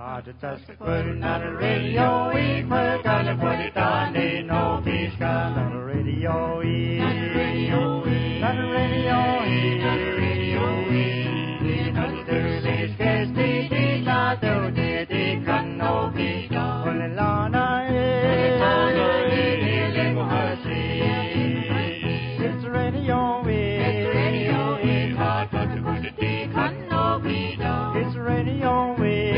Just put not a radio, we put gonna put it on the no fish gun. Not a radio, not a radio, not a radio, not a radio, not a fish case, the not the can no fish gun. When the lana is, it's radio, it's radio, hard to put it can no fish gun. It's radio,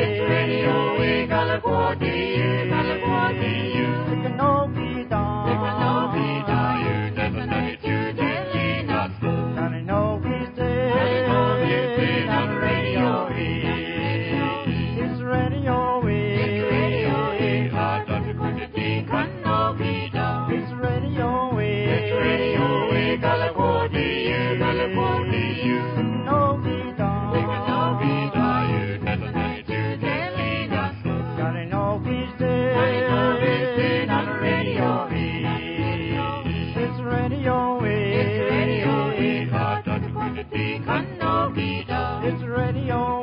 California, it can no be done. It can no be done. You never know it, you daily not school. Not a no be day. Not a radio it's radio it's radio hard to put it in, can no be done. It's radio California, California, it can no be done. It can no be done. You never know it, you daily not school. Not a no be day. Not a radio it's radio it's radio hard to put it in, can no be done. It's radio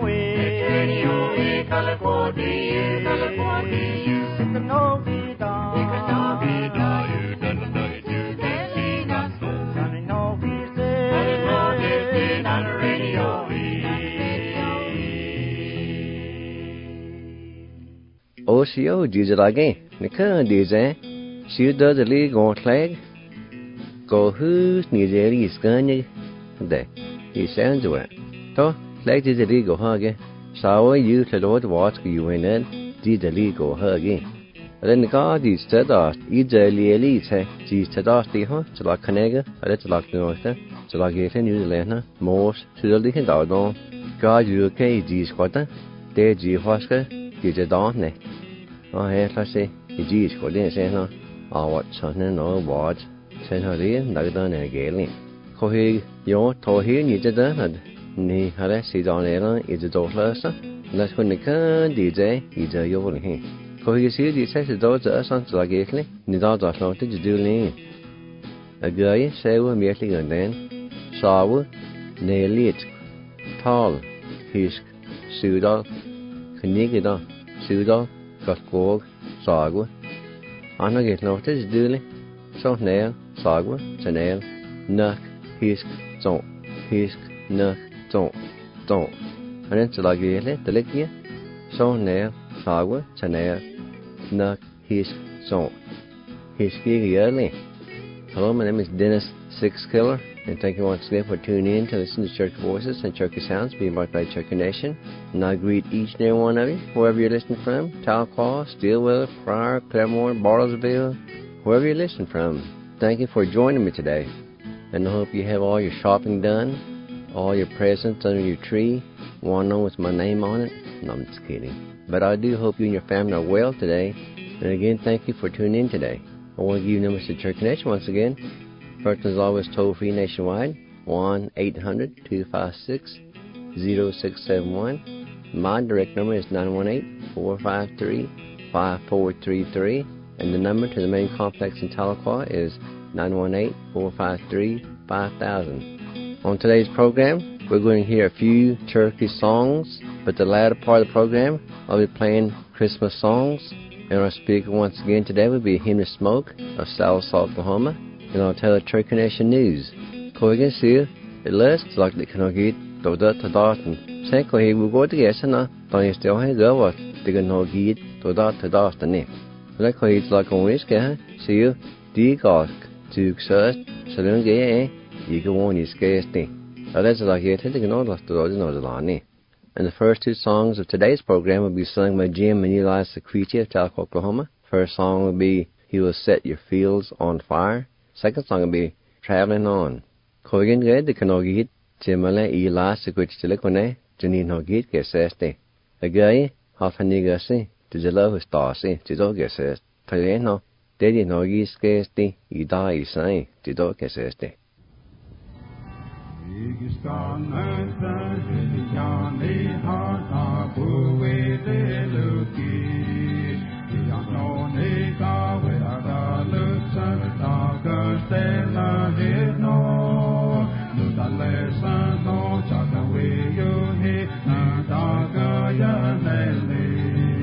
California, California, it can no be done. It can no be done. You never know it, you daily not school. Not a no be day. Not a radio OCO Jesus again. Nika dize. She does the league on flag. Go who's Nigeri is gunny. There. He sounds well. To flag is the league of huggy. So you to Lord watch you in then. Did the league of huggy. Then the guard is to dust. Either elite. She's to dust the huh. To like Canega. I let like North. To like it in New Zealand. Morse. To the league out on. God UK G squatter. There G Husker. Get a dawn. Oh, hey, let's see. The G is called in, say, no. Oh, what something or what? Send her in, like done again. Cohe, your tohe needs a done. Ni had sit on air, is a daughter. That's when the can DJ is a yovel here. Cohe, see, the says the daughter sons like Italy. The daughter not to do lean. A guy say we immediately and then. Saw, nail it. Tall, hisk, pseudo, Knigida, pseudo. Gotgård, Sagwa. Anna get notice duly. So nail, Sagwa, Chanel, Nuck, Hisk, Zonk, Hisk, Nuck, Zonk, Zonk. And then to like the lick so nail, Sagwa, Chanel, Nuck, Hisk, Zonk. Hiski early. Hello, my name is Dennis Sixkiller, and thank you once again for tuning in to listen to Church Voices and Church Sounds being brought by Church Nation. And I greet each and every one of you, wherever you're listening from, Talcott, Stillwell, Pryor, Claremore, Bartlesville, wherever you're listening from. Thank you for joining me today, and I hope you have all your shopping done, all your presents under your tree, one with my name on it. No, I'm just kidding. But I do hope you and your family are well today, and again, thank you for tuning in today. I want to give you numbers to Church Nation once again. First is always toll-free nationwide, 1-800-256-0671. My direct number is 918-453-5433. And the number to the main complex in Tahlequah is 918-453-5000. On today's program, we're going to hear a few Cherokee songs, but the latter part of the program, I'll be playing Christmas songs. And our speaker once again today will be Henry Smoke of South Oklahoma. And I'll tell the Cherokee Nation news. Koigan see it lists like the Kanogit, Doda to Dawson. Say Kohi will go to Yesana, don't you still have go what the Kanogit, Doda to Dawson. Like Kohi's like on risk, see you, Digosk, to Xust, Salon Gay, you go on your scarce thing. That's like it, taking all of the Lani. And the first two songs of today's program will be sung by Jim and Eli Secreti of Talcott, Oklahoma. First song will be He Will Set Your Fields on Fire. Second song will be Traveling On. Koigan ged the Kanogit, Jimala Eli Secreti Telecone, Janine Hogit Geseste. A guy, half a nigasi, to the love of Stasi, to do Gesest. Taleno, Daddy Nogi Skesti, Ida Isai, to do Geseste. Daga ya nele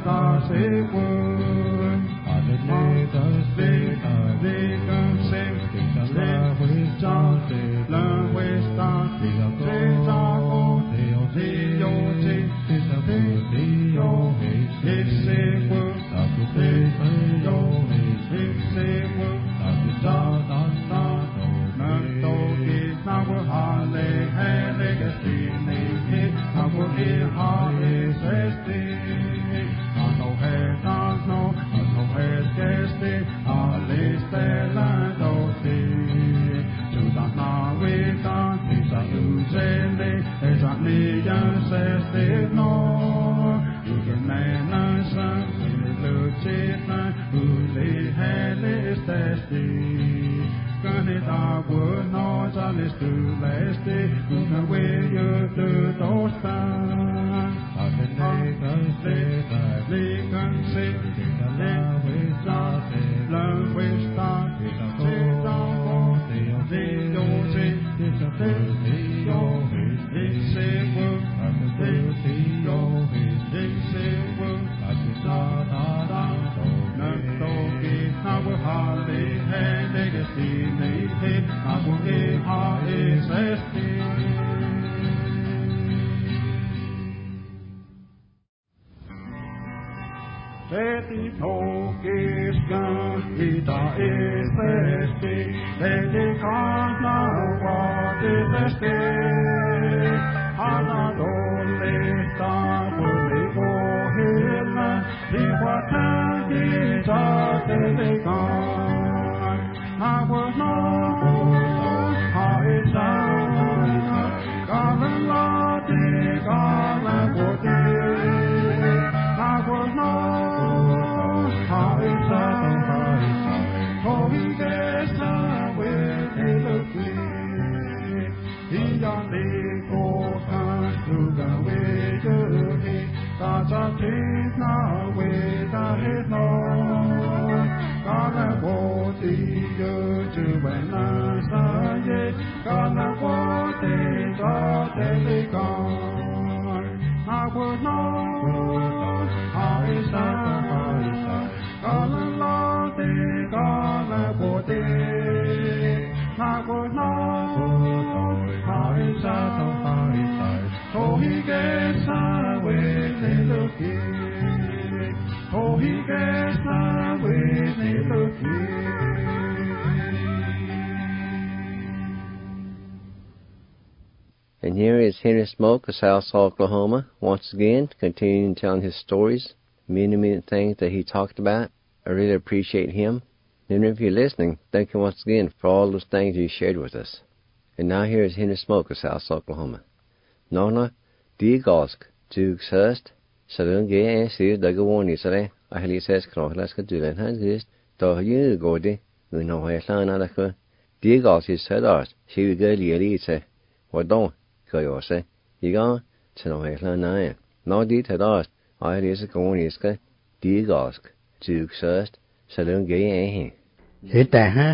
And here is Henry Smoke of South Oklahoma, once again, continuing telling his stories, many things that he talked about. I really appreciate him. And if you're listening, thank you once again for all those things he shared with us. And now here is Henry Smoke of South Oklahoma. Nona, Digosk, Jukes Hurst, Salon Gay and Sears Dagawon Israel, Ahlises Krohlaska Dulan Hans, Doh you Gordy, who know where San Alaka. Digosk is said art, she will go Lielise, or don't. Kayose, Iga, Tenohela Nine. No detailed art, I is a Goniska, Digosk, Jukes Hurst, Salon Gay. It ha,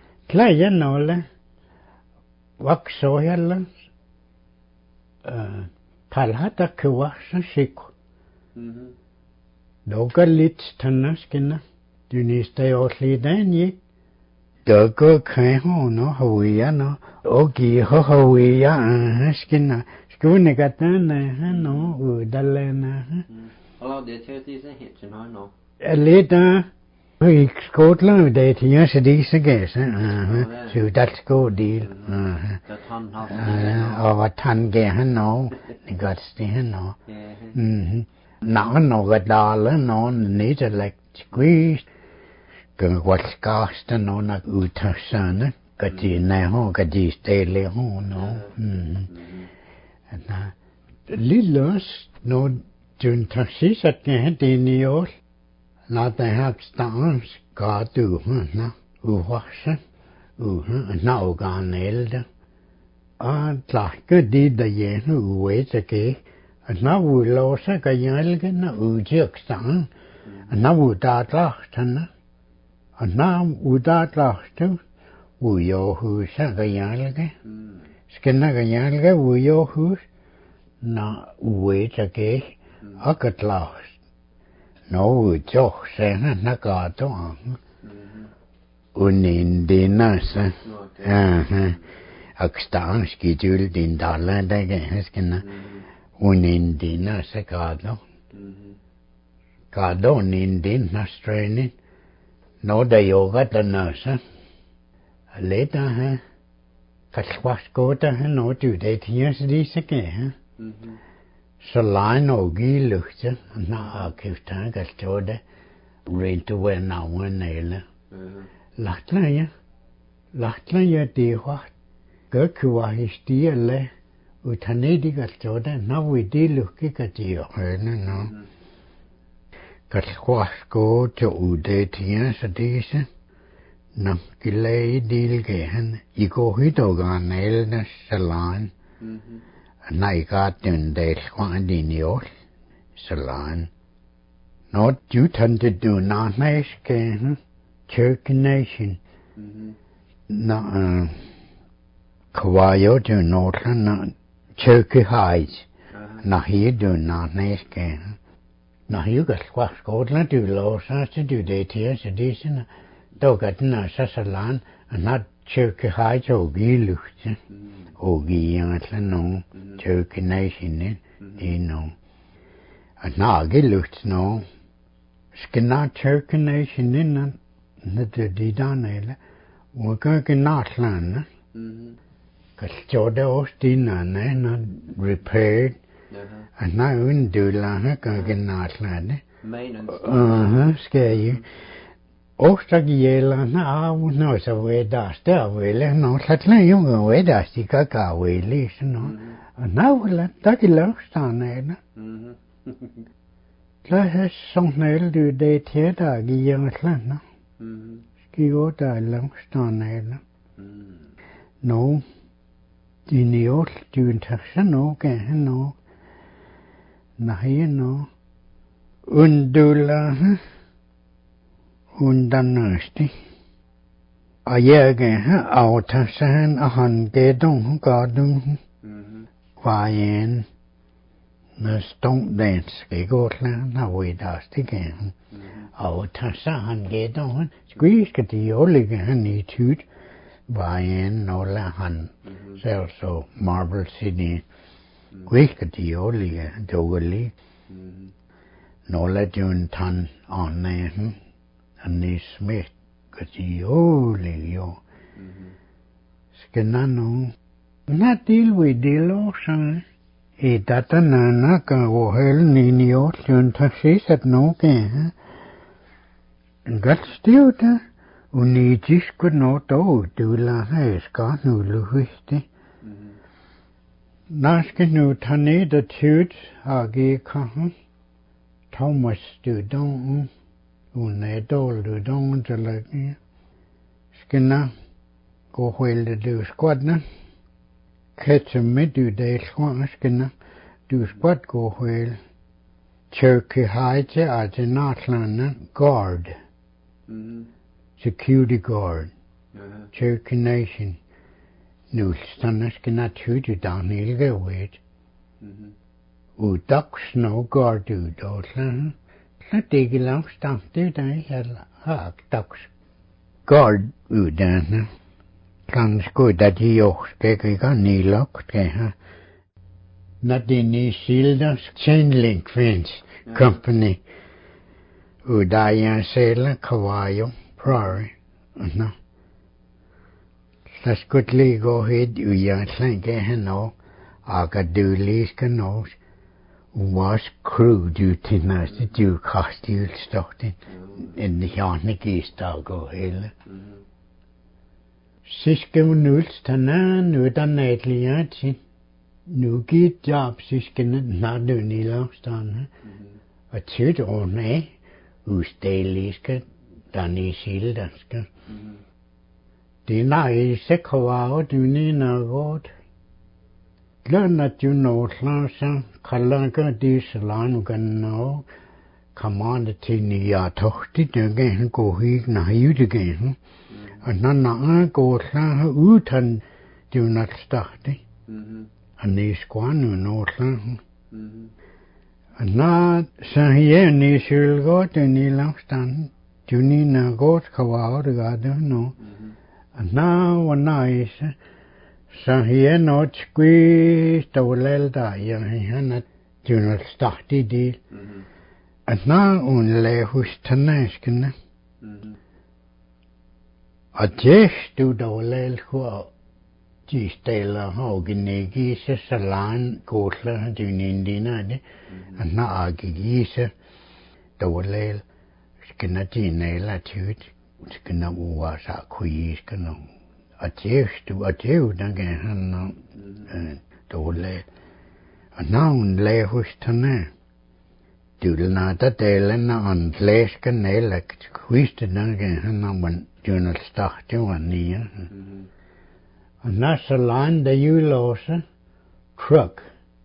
Tlayanola, Wak Soyala, Talhata Kuwasa Siku. Doga Litz Tanaskina, Duniste Otli Danye. Dogo Kaho no Hawiano, Ogi Hohawia, Skina, Skunikatana, no, Udalena. Hello, the churches and hits, and I know. A later, we Scotland, they teach these again, so that's good deal. Or a ton gahan, no, the got stand, no. Now, no, a dollar, no, need a like squeeze. What's cost no na utasana kati na ho kati stele ho no na lilos no jun taxi sat ne dinios na ta hak stans ka tu na uwasa na oganelda a tlaka di da ye no we ke na u losa ka yalga na ujek stan na u ta tana na udatlachtu uyohu sagayalge skenagayalge uyohu na uetake akatlach no joh sen na ka to unin dinasa akstaan skidul din dalan dage heskena unin dinasa ka do nin din na strainin no da yoga da nasa leta ha kaswaskota ha no du det tiers disake ha Salain og i lukte, na akiftan galtode, rintu we na wanele. Lahtla ya diwa, gurkuwa histiele, utanedi galtode, na widi lukke katiyo hene no. Kalkwasko to ude tiya sa dise, na gilei dilgehen, iko hitogan elne salain. Nei gat den del kwan din jord, salan. Not you tend to do not nice can Church Nation. Na Kawayo do not na Church Heights. Na here do not nice can. Na you got squash Scotland do law to do the tears edition. Do got na sasalan and not Church Heights or Giluch. Ogi no Church Nation no. And now get looked no. Skina Church Nation in the Didanela. We're going to not land. Because Jordan Austin and repaired. And now in Dula, going to not land. Scare you. Ostragiyela na no sa weda sta wele no satla yung weda stika ka wele no na wala takila stanela la has sonel du de tieda giyang slana skigo da lang stanela no diniot du intaksano ke no na no undula Undanasti. Ayage autasan ahan gedong gadung. Vayen na stonk dance gegotla na wedasti gen. Autasan gedong squeeze kati olige hani tut. Vayen no la han. So Marble City. Squeeze kati olige dogali. No la jun tan on there. And they smith kati oli yo. Skenano. Na deal we deal osan. E data na ka wohel ninio tun taxis at no ke. Gat stiuta. Unijis could not do la has got no luiste. Naske nu tane the tut agi kahan. Thomas du don. Une dol du don til lagi. Skina go hwel du squadna. Ketse med du de squad skina. Du squad go hwel. Cherokee Heights at the Northland Guard. Security Guard. Cherokee Nation. Nu stanna skina tutu down ilge wait. U duck snow guard du dotla. Digge lang stamp du der hak ducks. Guard u dana. Kan sko dat jo skeke kan ni lok ke ha. Not the New Zealand Chain Link Fence Company. U daia sela kawayo prairie. No. Las good go head u ya slanke heno. Aga du liska nos. Was crew du tinnaste du kastil stockten. In the hjane gista go hele. Siske nuls tanan utan netliat. Nu git job siskene nadu ni langstan. A tyd ordne. Usteliske dani sildanske. Dina I sekova du ni na god. Glönnat ju nåtlansa kallanka disalan ganno. Command till nya tohti dögen gå hit na judigen. Anna gå klar utan du nat starti. Ani squanu nåtlan. Na sahiye ni shulgot ni langstan juni na got khawao de gadu no na wana is sahiye no chqui tawlel da ya hana junal stahti di na un le hustaneskin a jesh du tawlel kho ji stela ho ginegi se salan kotla junin dina de na agigi se tawlel skina tine la tut skina uwa sa khui skina a jew dan ge han tawlel na un le hustane dul na ta telen na an les kanel kwist dan ge han na man junal stach tu an nie Nasalan de Ulose truck.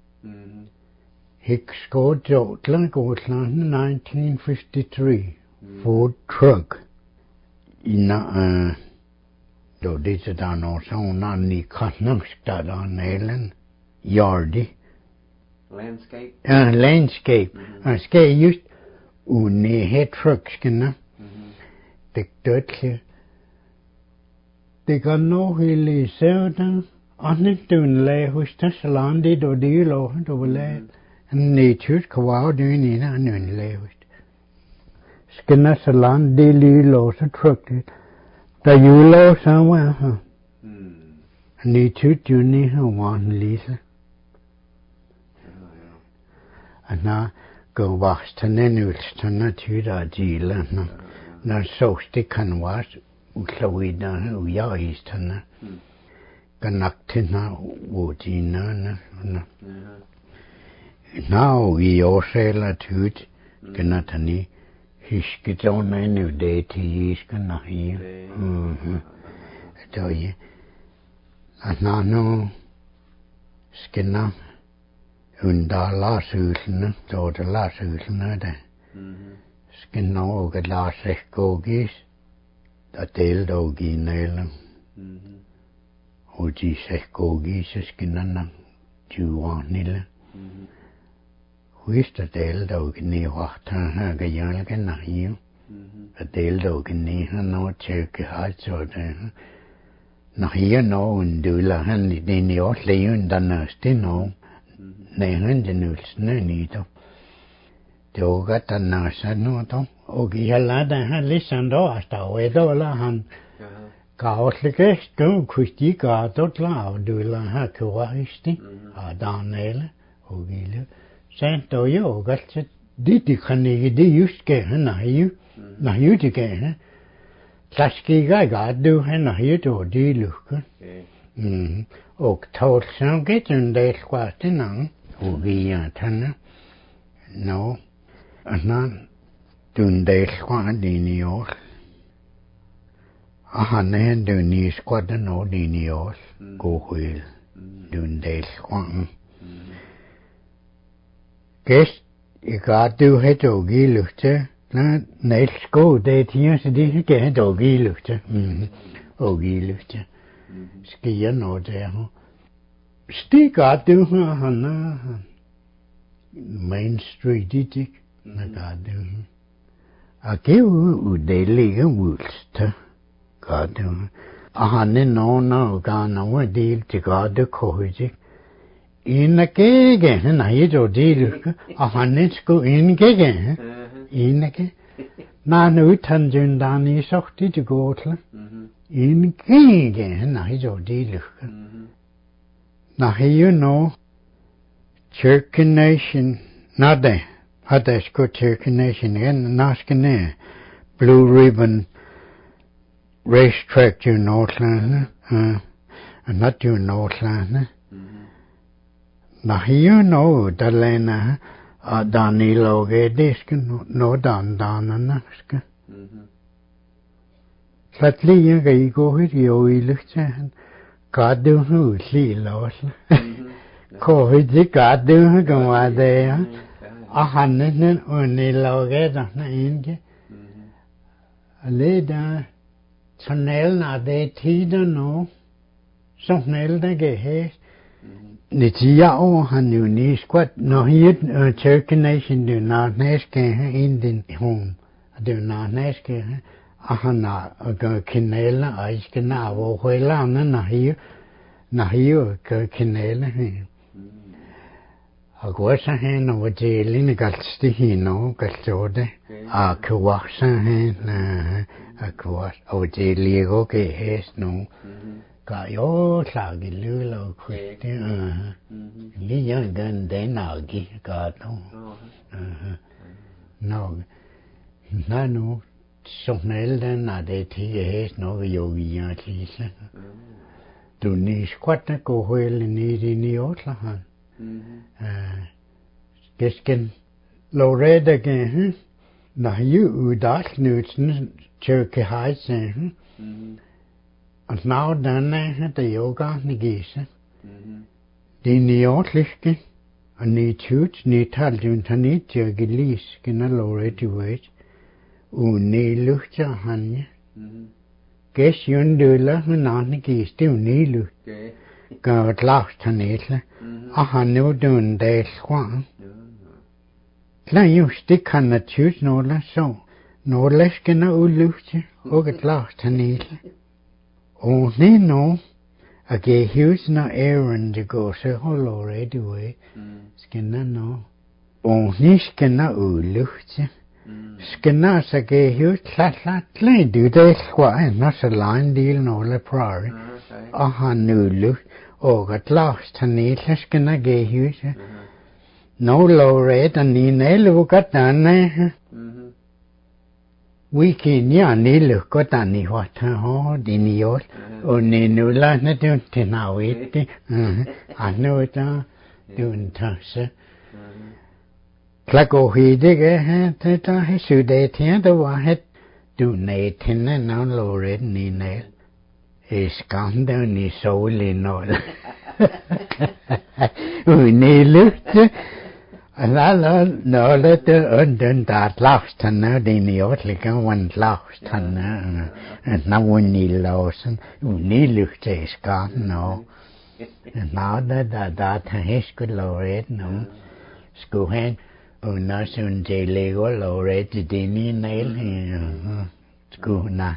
Hick scored Jotland, Gotland, 1953. Ford truck. Ina do dit dan also na ni katnamstad on Nelen Yardi. Landscape. Landscape. Ske just uni het trucksken. Det dødlige. Det kan nå hele søvden, andet dun lag hos Tassaland, det og det lå, det var lag. En tysk kvar dun i en lag hos. Skal Tassaland, det lå så trygt. Da lå så var her. En tysk dun i her var en lise. Og når går vasterne nulsterne tyder af djælerne, når sås det kan være uklawida uyaistana kanaktina wodina now we osela tut kanatani hiskitona nu deti iskana hi toye anano skina unda lasulna toda lasulna da skina og lasekogis da del originalen og de sekogis skinana juanile huista del originalta ha gajalgana hiu a del original no cheke halso da na hier no undula han den i også leun danasti no nehen denulsne nito Joga tanasa no to ogi halada han lisando hasta oedola han kaoslike stu kusti ka totla dula ha kuaisti a danele ogile santo yo gatse diti khani di yuske na yu tige klaski ga du han yu to di luk og tol sam getun de squastinan ogi tan no Anan dun de squad dinios. Ahanen dun ni squad no dinios. Go will dun de squad. Guess I got do het ogi lukte. Na nelsko de tiens de get ogi lukte. Ogi lukte. Skier no der. Sti got do han Main Street dik. Nagadu. Ake de ligge wulste. Gadu. Ahane no gana wa deal til gadu kohijik. Ina kege na yedo deal. Ahane sko in kege. Ina ke. Na nu tanjun dani sokti til gotle. In kege na yedo deal. Na you know Church Nation nade. Hadde sko Church Nation igen naskene Blue Ribbon racetrack to Northland and not to Northland. Na you know dalena Danilo gedisk no dananaska. Slatli jeg go hit jo I lukte gadu hu li los. Ko hit gadu gamade Ahannen unni lageda na inge. Leda tunnelen av det tiden nå. Som snäll det gehet. Ni tia o han nu ni squat no hit church nation do not neske in din home do not neske ahana go kinela iske na wo hwela na hiu go kinela a gosa he no wajeli ni galsti hino galstode a kwasa he na a kwas o jeli go ke hes no ka yo sa gi lu lo kwete li yan gan de na gi ka no no na no sonel den na de ti hes no yo gi ya ti se du ni squat ko hwel ni di ni otla han Gesken Loreda again, na you das nutsen churke heisen. And now done the yoga nigise. Die niotliske, and ni church ni taljun tanit gelis gena Loredi wait. Ni luchtja hanje. Ges yun dula nan gis du ni lucht. God last tanitla. Aha nu dun de swan. La you stick on the church no la so. No less can a luchtje. O get last tanitla. O ni no. A gay hughes no errand to go so hol already way. Skinna no. O ni skinna luchtje. Skinna sa gay hughes la do de squat. Not a line deal no la prairie. Aha nu lucht. O got lost tanitla skinna gay hughes. No low red and ni nelu got done. Wiki nya ni look got ani what ho diniot o ni nula na dun tinawit. I know it doing tase. Clago hidige teta hisude tien the wahet do ne tin no low red ni nail. Is gone down ni solely no. Ni looked. And I no let the undone that last and now they me out like one last and now when you lost and you look is gone no. And now that is good laureate no. School hand no soon they lego laureate the dini nail school na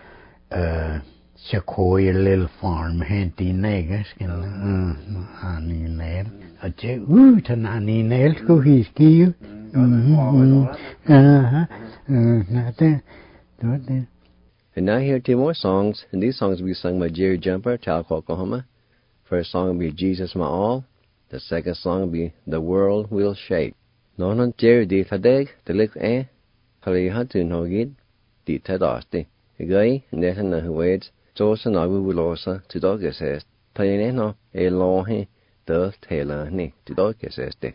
Sequoia little farm hand the negus honey nail. A che tanani nails go his kill. And now here are two more songs, and these songs will be sung by Jerry Jumper, Talco, Oklahoma. First song will be Jesus My All. The second song will be The World Will Shake. Non Jerry di Fadeg, the lick Hali Hatun Hogid, di Tadasti. A guy, Nathan Wades, Johnson Agu Willosa, to dog assessed. Tayeno, a long the tailor ni to dog assessed.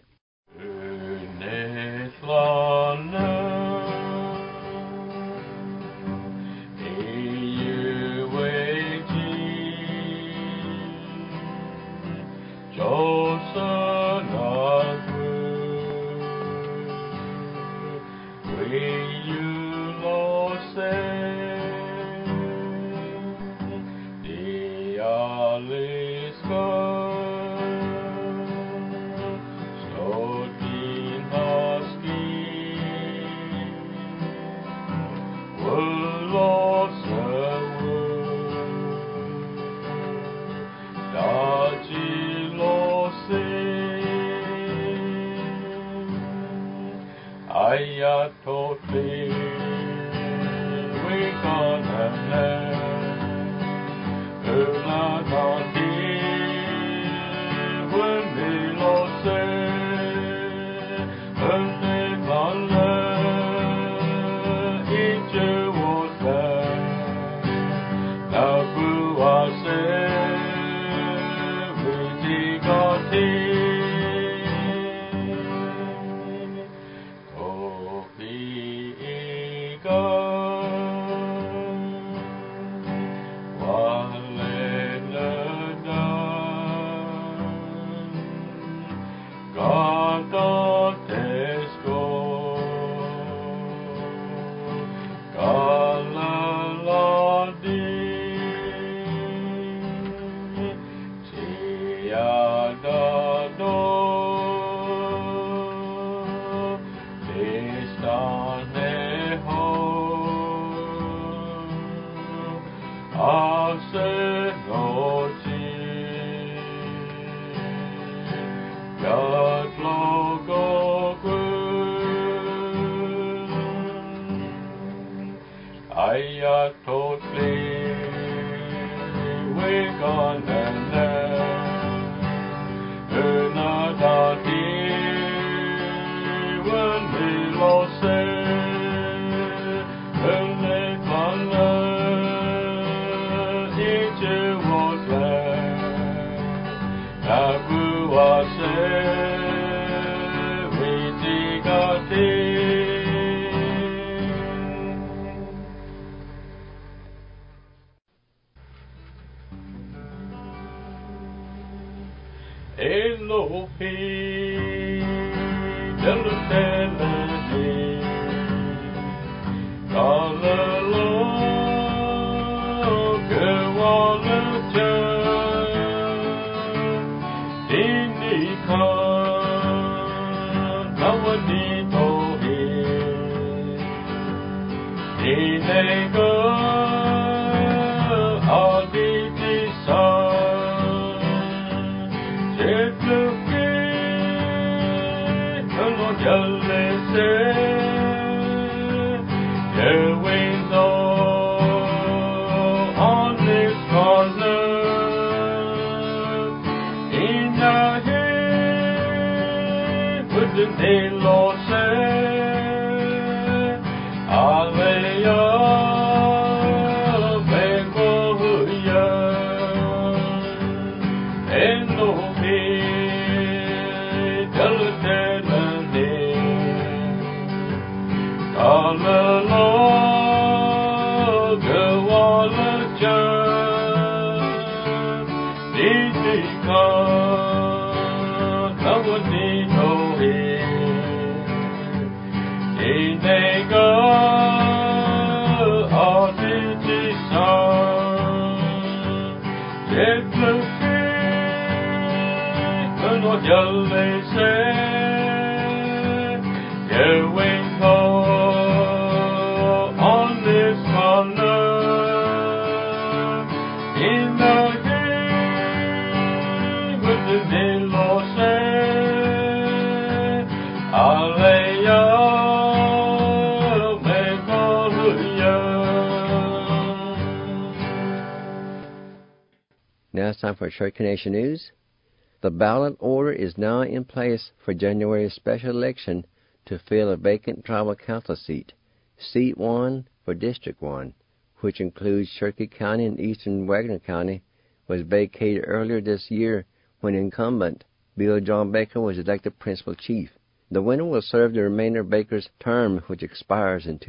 Now it's time for Cherokee Nation News. The ballot order is now in place for January's special election to fill a vacant tribal council seat, Seat 1 for District 1, which includes Cherokee County and eastern Wagner County, was vacated earlier this year when incumbent Bill John Baker was elected principal chief. The winner will serve the remainder of Baker's term, which expires in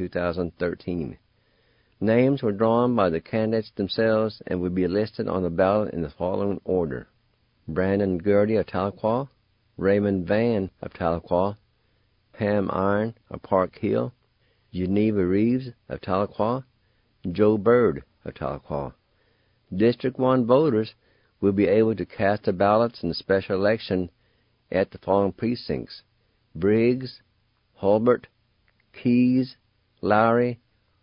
2013. Names were drawn by the candidates themselves and will be listed on the ballot in the following order: Brandon Gertie of Tahlequah, Raymond Vann of Tahlequah, Pam Iron of Park Hill, Geneva Reeves of Tahlequah, Joe Bird of Tahlequah. District 1 voters will be able to cast their ballots in the special election at the following precincts: Briggs, Hulbert, Keys, Lowry,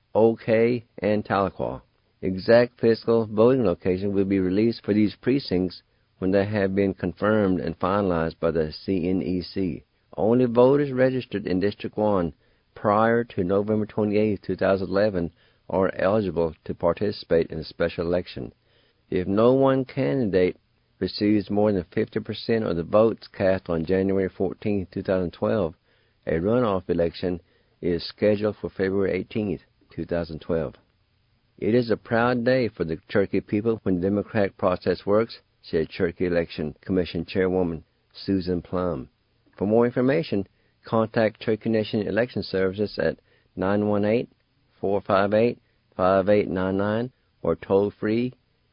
OK, and Tahlequah. Exact physical voting location will be released for these precincts when they have been confirmed and finalized by the CNEC. Only voters registered in District 1 prior to November 28, 2011 are eligible to participate in the special election. If no one candidate receives more than 50% of the votes cast on January 14, 2012, a runoff election is scheduled for February 18, 2012. It is a proud day for the Cherokee people when the democratic process works, said Cherokee Election Commission Chairwoman Susan Plum. For more information, contact Cherokee Nation Election Services at 918-458-5899 or toll-free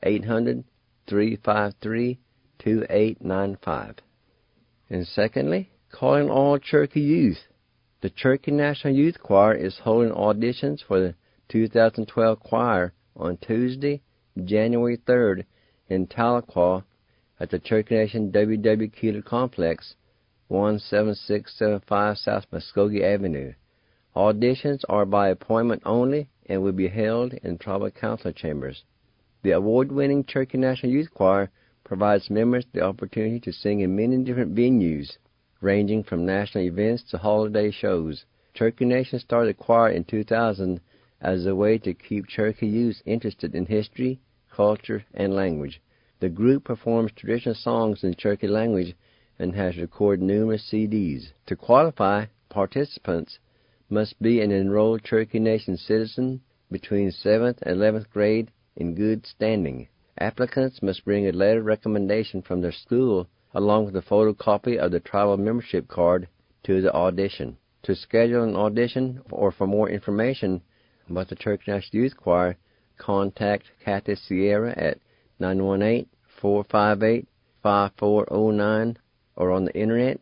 800-353-2895. And secondly, calling all Cherokee youth. The Cherokee National Youth Choir is holding auditions for the 2012 choir on Tuesday, January 3rd in Tahlequah at the Cherokee Nation W.W. Keeler Complex, 17675 South Muskogee Avenue. Auditions are by appointment only and will be held in tribal council chambers. The award-winning Cherokee National Youth Choir provides members the opportunity to sing in many different venues, ranging from national events to holiday shows. Cherokee Nation started the choir in 2000 as a way to keep Cherokee youth interested in history, culture, and language. The group performs traditional songs in Cherokee language and has recorded numerous CDs. To qualify, participants must be an enrolled Cherokee Nation citizen between 7th and 11th grade in good standing. Applicants must bring a letter of recommendation from their school along with a photocopy of the tribal membership card to the audition. To schedule an audition or for more information about the Church National Youth Choir, contact Kathy Sierra at 918-458-5409 or on the internet,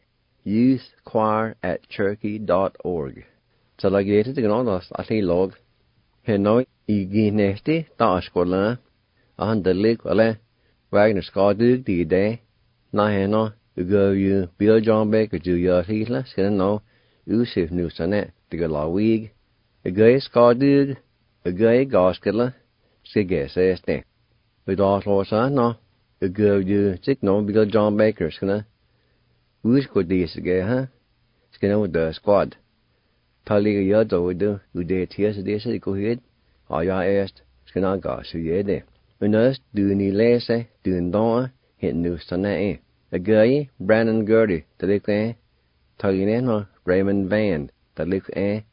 youthchoir@cherokee.org. Salagete de gnodos ati log. Henoi iginesti taskola. Ahan delik ale Wagner skadug di day. Na heno go you Bill John Baker do your hitla skin no usif nu sanet de la week. A gay skadug, a gay gaskela, siges este. With all horse no, a go you sick no Bill John Baker skina. Who's could this gay, huh? Skin over the squad. Tali yado we do, who did tears this go hit. Or ya asked, skina gas, ye de. Unus do ni lese, do ndon, hit nu sanae. A gay, Brandon Gertie, the lick Talineno, Raymond Van, the lick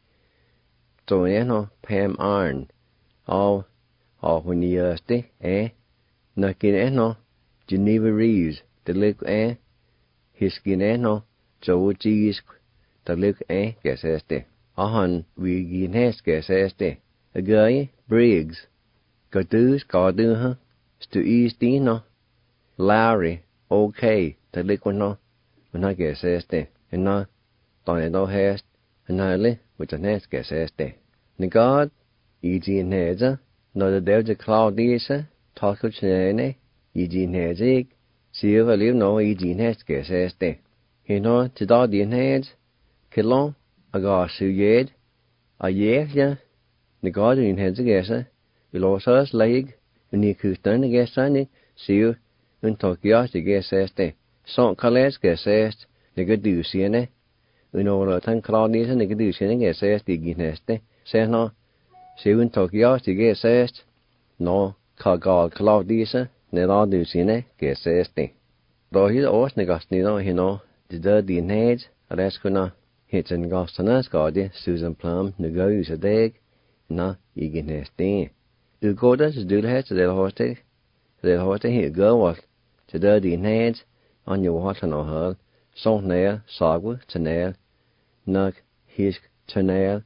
Toneno, Pam Iron. All when you stay, Nakineno, Geneva Reeves, the lick Hiskineno, Joe Cheese, the lick guess este. Ahan, we gines guess este. A gay, Briggs. Gadus, Garduha, Stu Eastino, Larry, okay, the liquid no, when I guess este, and no, don't know hast, and I which a nest guess este. The God, E.G. Neza, no the devil cloud these, talk of Chene, E.G. Nezig, see if I live no E.G. Nest guess este. He no, to dog the heads, Kilon, a gar su yed, a yeah, the God in heads a guesser. We lost us leg, and you could turn the guest Sunday, see you, and talk yours to guess este. Son colors guess est, the good do see it. We know what time Claudius and the good do see it, guess est, the gineste. Say no, see you and talk yours to guess est. No, call Claudius, ne all do see it, guess este. Though he's always negast, you know, the dirty heads, a rescuna, hits and gostanas, guardia, Susan Plum, the go use a dag, no, you gineste. U godas du het de hoste hier go wat te de die needs aan je wat no hal so neer sagwe te neer nug hisk te neer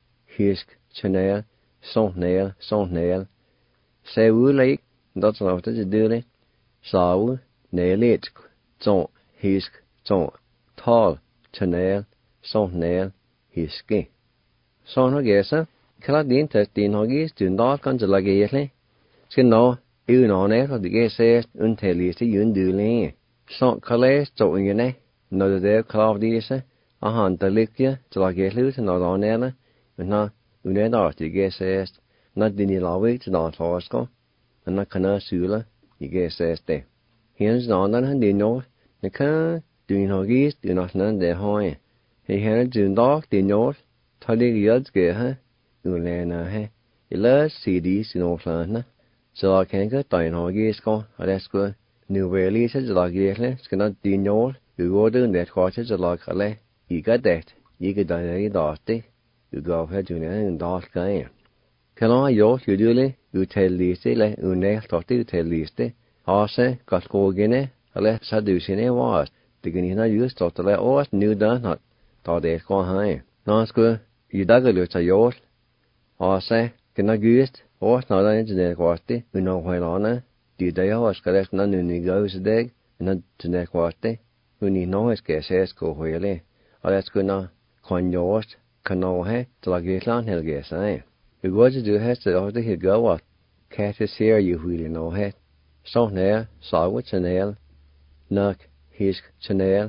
so neer se u leek dat nou te de sawe neelit zo hisk zo tall te neer so neer hiske so no gesa Claudine testin hogis du not kan til lage etle. Skal nå unonet og det ses unteliste yundule. Så kalles så ungene når det Claudine og han der lykke til lage etle til når donerne. Men nå unet det ses når det lave til når forsker. Men når kan sule det ses det. Hens donerne han det nå. Det kan du hogis du not nan det høje. He har du nok det nå. Tar det gjødske Ulena he, illa CDs in Oklahoma, so I can't get down Hogisco, or that's good. New releases like Yale, Skinner Dinor, you order that quarters like Ale, you got that, you get down any dusty, you go ahead to an dark guy. Can I yours usually, you tell Lise, like Une, Totty, tell Lise, Arse, got go again, Ale, Saducine was, the Guinea used to let all new done not, thought they'd go high. No, good, you dug a little yours. Ase, kena gust, os na dan te kwasti, uno hoilana, di daya os kalek na nuni gaus deg, na te kwasti, uni no es que ses ko hoile, ales kuna konyost, kanohe, tlagitlan helgesa. You go to do has to order he go what, catus here you really know het, so nair, saw chanel, nuk, hisk chanel,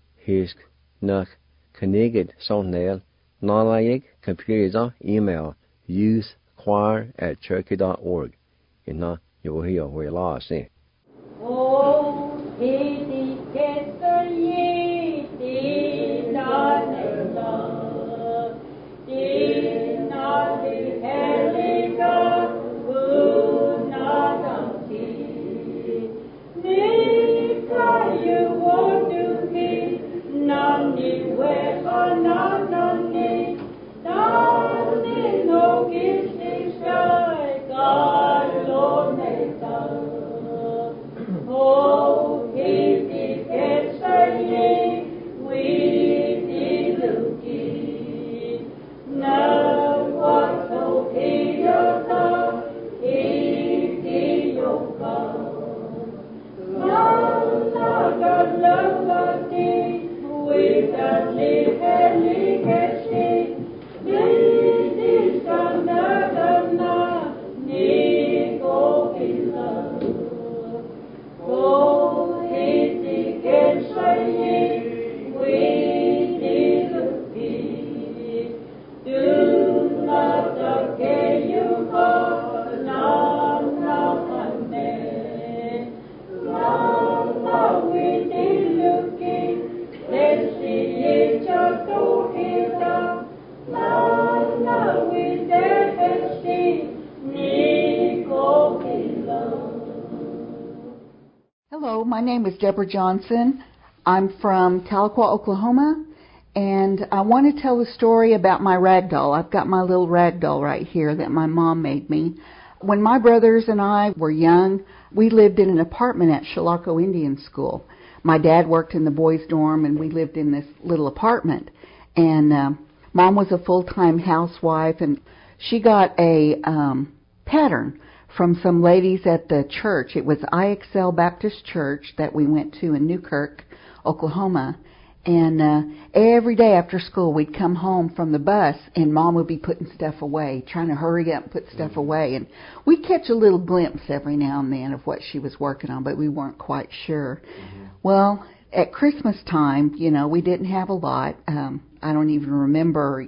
nuk, kanigid, so nail, non-like, computer, email, youthchoir@cherokee.org. And now you will hear where law say. Oh, he gets the ye, not love, not the helica, who not on tea. Nika, you want to be none anywhere or none on me. Down in no gifting sky, God alone may tell. Hello, my name is Deborah Johnson. I'm from Tahlequah, Oklahoma, and I want to tell a story about my rag doll. I've got my little rag doll right here that my mom made me. When my brothers and I were young, we lived in an apartment at Chilocco Indian School. My dad worked in the boys' dorm, and we lived in this little apartment. And Mom was a full-time housewife, and she got a pattern from some ladies at the church. It was IXL Baptist Church that we went to in Newkirk, Oklahoma. And every day after school, we'd come home from the bus, and Mom would be putting stuff away, trying to hurry up and put stuff away. And we'd catch a little glimpse every now and then of what she was working on, but we weren't quite sure. Well, at Christmas time, we didn't have a lot. I don't even remember,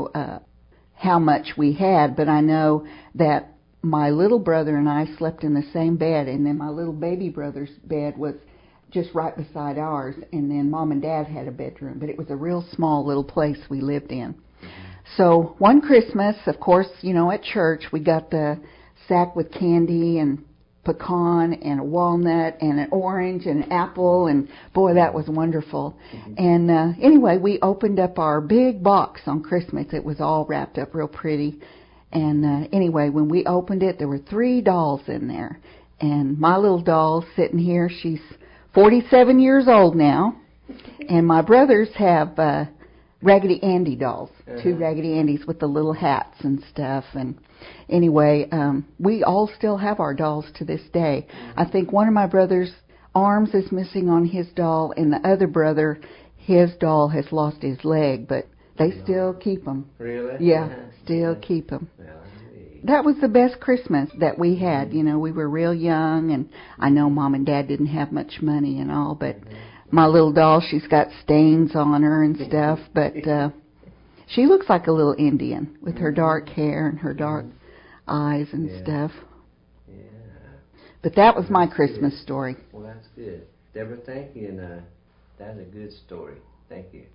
how much we had, but I know that my little brother and I slept in the same bed, and then my little baby brother's bed was just right beside ours, and then Mom and Dad had a bedroom, but it was a real small little place we lived in. So one Christmas, of course, at church, we got the sack with candy and pecan and a walnut and an orange and an apple, and boy, that was wonderful. And anyway, we opened up our big box on Christmas. It was all wrapped up real pretty. And anyway, when we opened it, there were 3 dolls in there. And my little doll sitting here, she's 47 years old now. And my brothers have Raggedy Andy dolls, 2 Raggedy Andys with the little hats and stuff. And anyway, we all still have our dolls to this day. I think one of my brother's arms is missing on his doll, and the other brother, his doll has lost his leg, but they still keep them. Really? Yeah, still keep them. That was the best Christmas that we had. We were real young, and I know Mom and Dad didn't have much money and all, but my little doll, she's got stains on her and stuff, but she looks like a little Indian with her dark hair and her dark eyes and stuff. Yeah. But that was my Christmas story. Well, that's good. Deborah, thank you, and that's a good story. Thank you.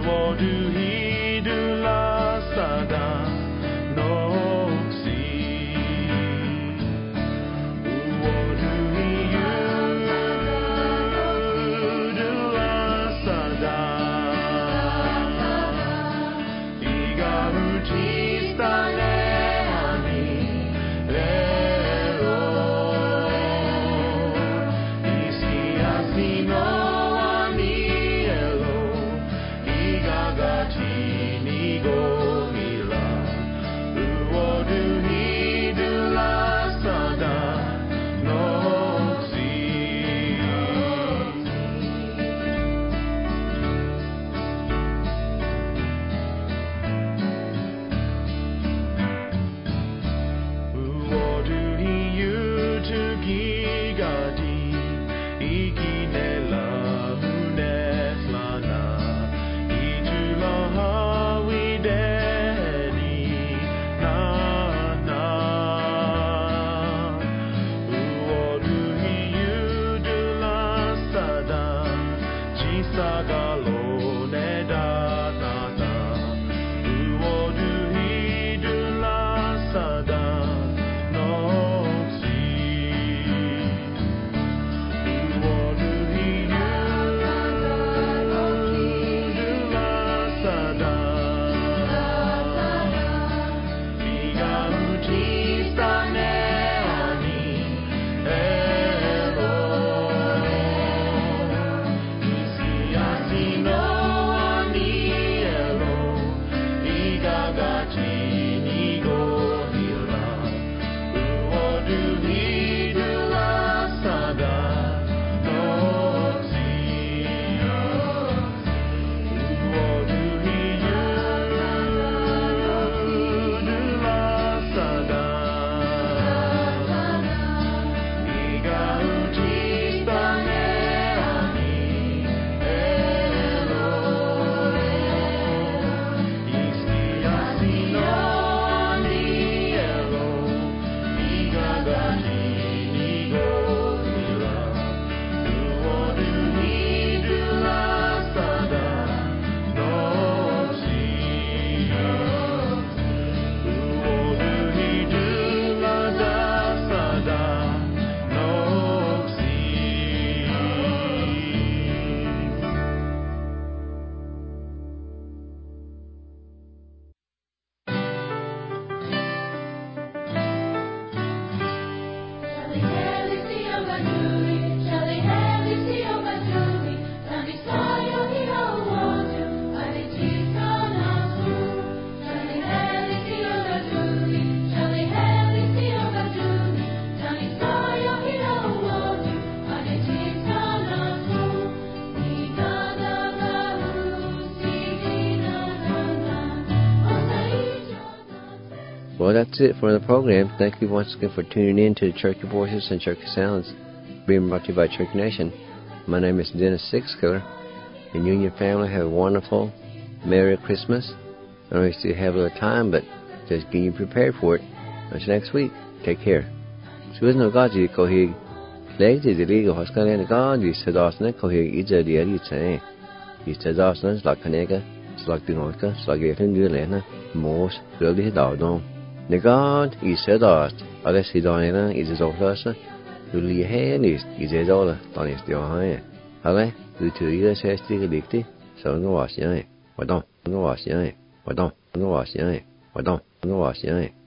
Well, that's it for the program. Thank you once again for tuning in to the Cherokee Voices and Cherokee Sounds, being brought to you by Cherokee Nation. My name is Dennis Sixkiller. And you and your family have a wonderful, Merry Christmas. I know you still have a little time, but just getting you prepared for it. Until next week, take care. Susan Gaji Kohig, Leg to the League of Hoskan God, you said Austin Kohig, Ija the Eddie saying. You said Austin, Slakanega, Slakdinoka, Slagatin Gulena, Morse, Gildy Dowdon. The God, he said Aust, Alessi Diana, is his officer, who lay hand is his dollar, on his Johanna. Halle, who to you says to the dicty, so no was young. What don't, no was young. What don't, no was young. What don't, no was young.